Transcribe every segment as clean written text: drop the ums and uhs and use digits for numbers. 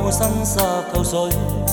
我身濕透水，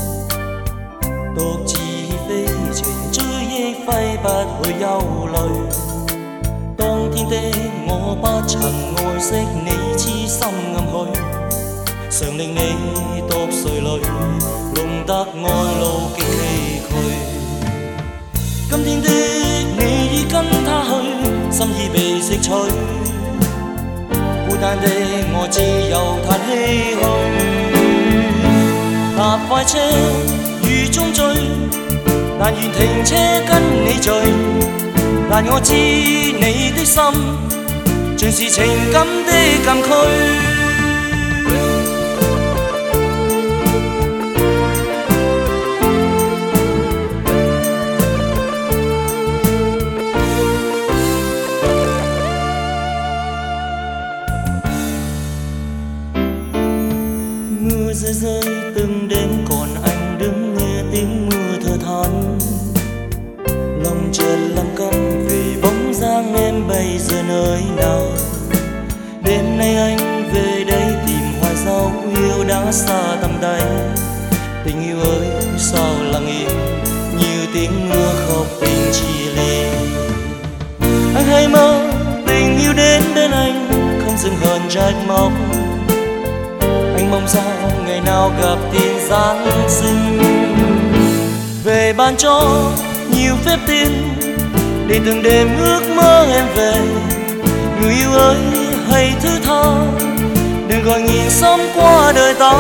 獨自飛程追憶揮不去憂慮。當天的我不曾愛惜你，痴心暗許，常令你獨垂淚，弄得愛路極崎嶇。今天的你已跟他去，心意被釋取，孤單的我只有嘆唏噓。搭快車雨中醉，但願停車跟你聚。但我知你的心盡是情感的禁區。Mưa rơi rơi từng đêm còn anh đứng nghe tiếng mưa thở than, lòng chợt lặng câm vì bóng dáng em bây giờ nơi nào. Đêm nay anh về đây tìm hoài dấu yêu đã xa tầm tay. Tình yêu ơi sao lặng im như tiếng mưa khóc tình chia ly. Anh hay mơ tình yêu đến bên anh không dừng hờn trách móc. Anh mong sao ngày nào gặp tin Giáng sinh, về ban cho nhiều phép tin để từng đêm ước mơ em về. Người yêu ơi hãy thứ tha, đừng gọi nhìn sống qua đời ta.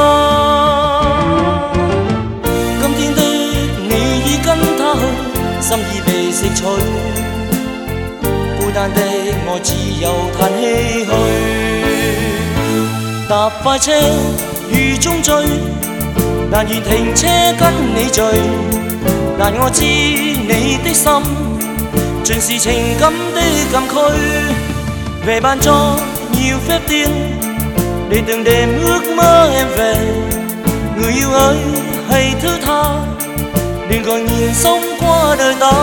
今天的你已跟他去，心意被釋取，孤單的我只有嘆唏噓。搭快車雨中醉，但願停車跟你聚。但我知你的心盡是情感的禁區，về ban cho nhiều phép tin để từng đêm ước mơ em về. Người yêu ơi hãy thứ tha, đừng gọi nhìn sống qua đời ta.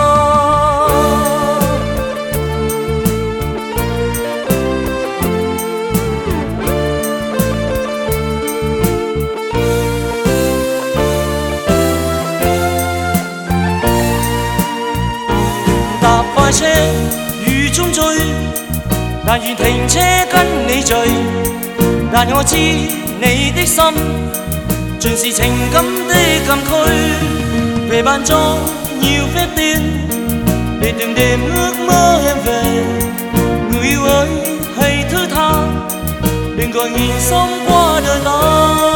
搭快車雨中醉，但願停車跟你聚。但我知你的心盡是情感的禁區，về ban cho nhiều phép tin để từng đêm ước mơ em về. Người yêu ơi hãy thứ tha, đừng gọi nhìn sống qua đời ta.